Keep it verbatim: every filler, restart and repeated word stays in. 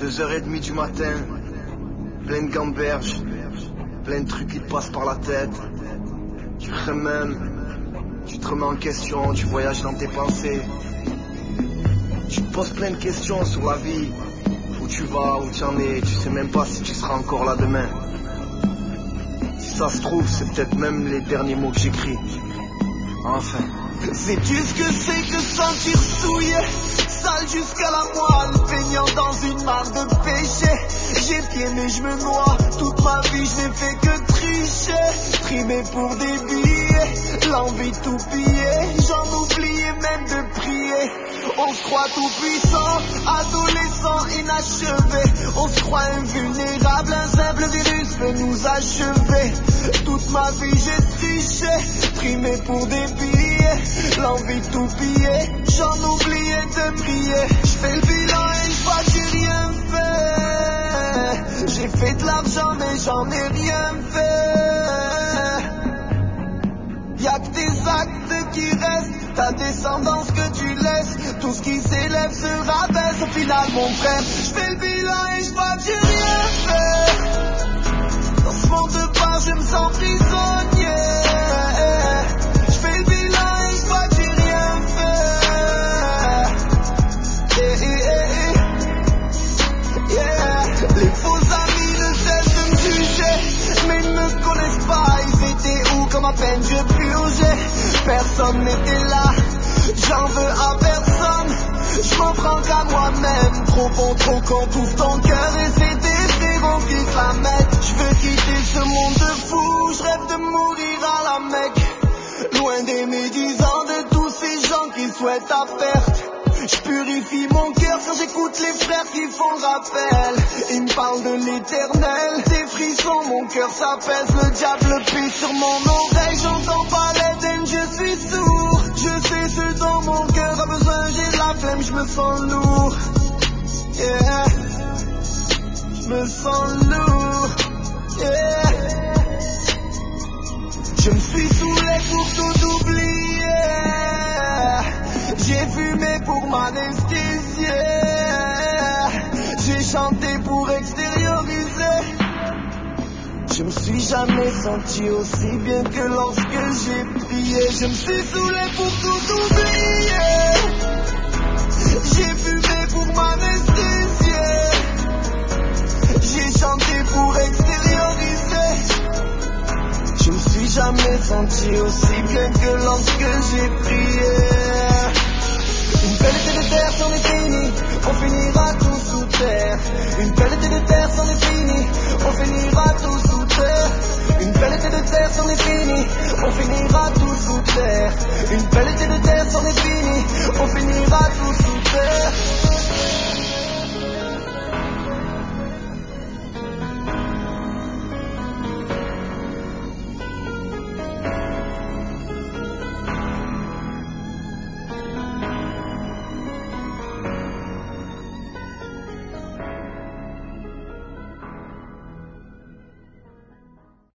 Deux heures et demie du matin, pleine gamberge, plein de trucs qui te passent par la tête. Tu remets, tu te remets en question, tu voyages dans tes pensées. Tu te poses plein de questions sur la vie, où tu vas, où tu en es, tu sais même pas si tu seras encore là demain. Si ça se trouve, c'est peut-être même les derniers mots que j'écris. Enfin. Sais-tu ce que c'est que sentir souillé, sale jusqu'à la moelle, baignant dans une mare de péché. J'ai pied mais je me noie, toute ma vie je n'ai fait que tricher. Trimer pour des billets, l'envie de tout piller, j'en oubliais même de prier. On se croit tout puissant, adolescent inachevé. On se croit invulnérable, un simple virus peut nous achever. Toute ma vie j'ai triché, trimé pour des billets, l'envie de tout piller, j'en oubliais de prier. J'fais le bilan et j'vois que j'ai rien fait. J'ai fait de l'argent mais j'en ai rien fait. Y'a que tes actes qui restent, ta descendance que tu laisses. Tout ce qui s'élève se rabaisse au final mon frère. J'fais le bilan et j'vois que j'ai rien fait. Dans ce monde de part je me sens prisonnier. J'fais le bilan et j'vois que j'ai rien fait. Yeah, yeah, yeah. Les faux amis ne cessent de me juger, mais ils ne me connaissent pas. Ils étaient où quand ma peine je purgeais? Personne n'était là, j'en veux à personne. Je m'en prends qu'à moi-même. Trop bon, trop con, tout ton cœur. Et c'est des frérots qui te la mettent. Je veux quitter ce monde de fou, je rêve de mourir à la Mecque. Loin des médisants, de tous ces gens qui souhaitent ta perte. Je purifie mon cœur quand j'écoute les frères qui font rappel. Ils me parlent de l'éternel, des frissons, mon cœur s'apaise. Le diable pue sur mon oreille, j'entends pas les haines, je suis sourd. Je sais ce dont mon cœur a besoin, j'ai la flemme, je me sens lourd. Yeah, je me sens lourd. Yeah, je me suis saoulé pour tout oublier. J'ai fumé pour m'anesthésier. J'ai chanté pour extérioriser. Je me suis jamais senti aussi bien que lorsque j'ai prié. Je me suis saoulé pour tout oublier.